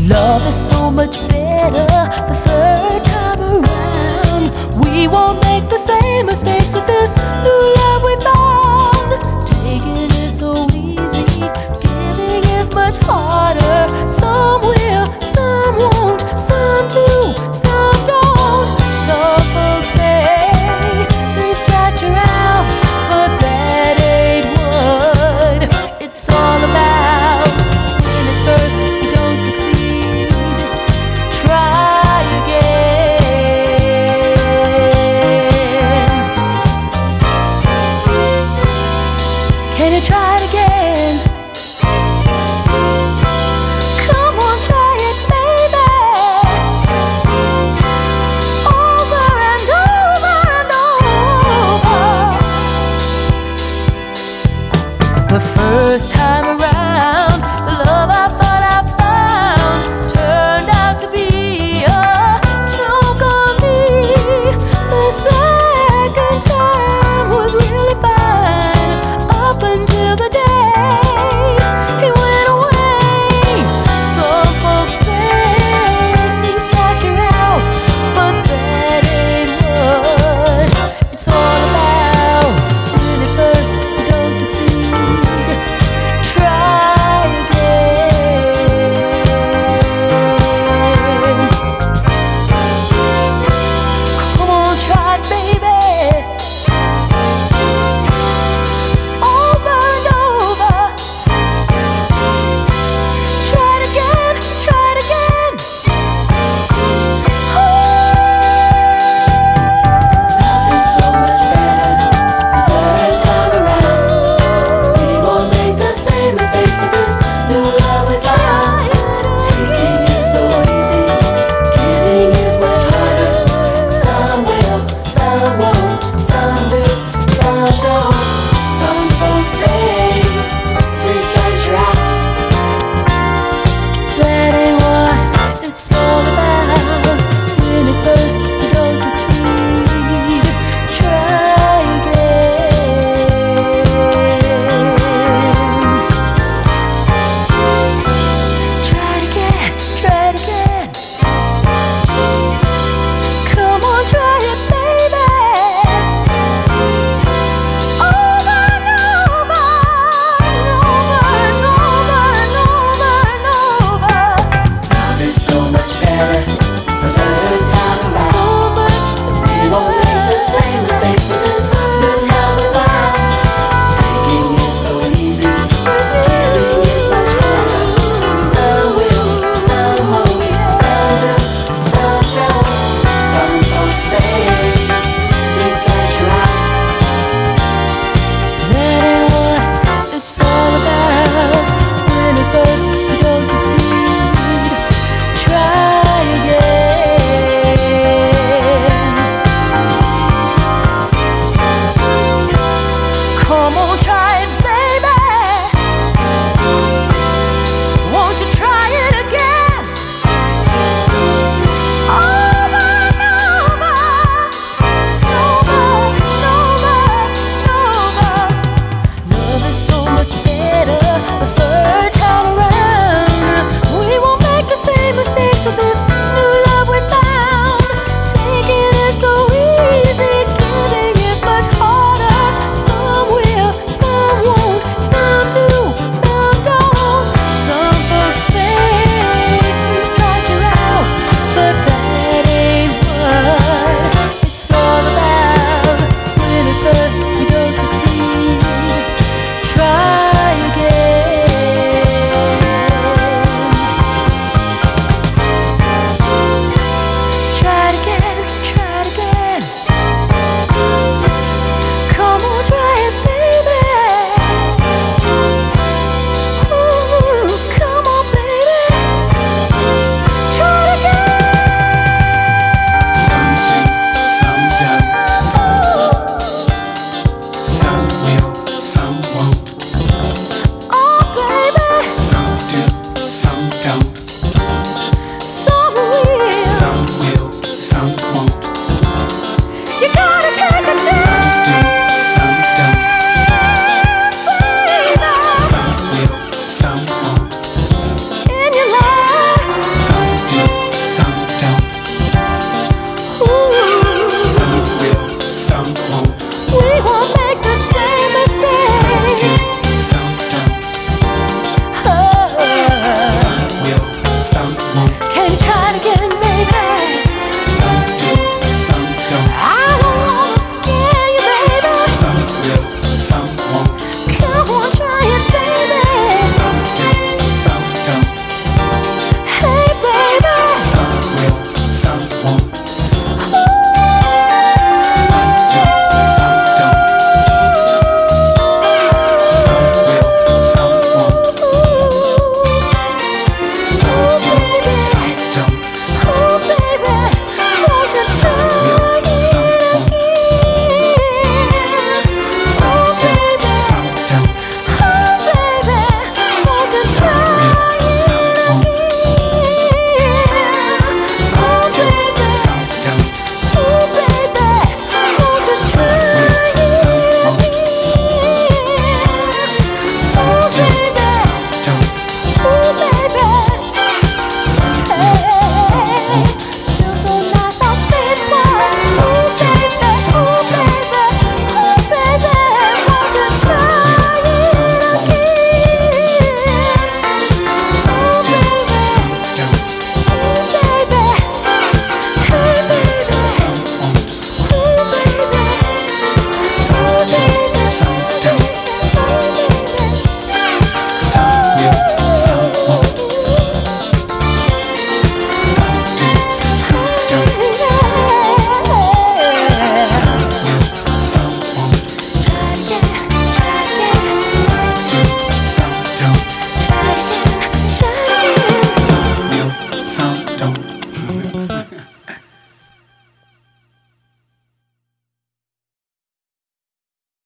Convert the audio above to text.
Love is so much better the third time around. We won't make the same mistakes with this new love we found. Taking is so easy, giving is much harder. Some will, some won't, some do, some don't. Some folks say 3 strikes you're out, but that ain't what it's all about. When at first you don't succeed, try again. Can you try it again? Come on, try it, baby. Over and over and over. The first time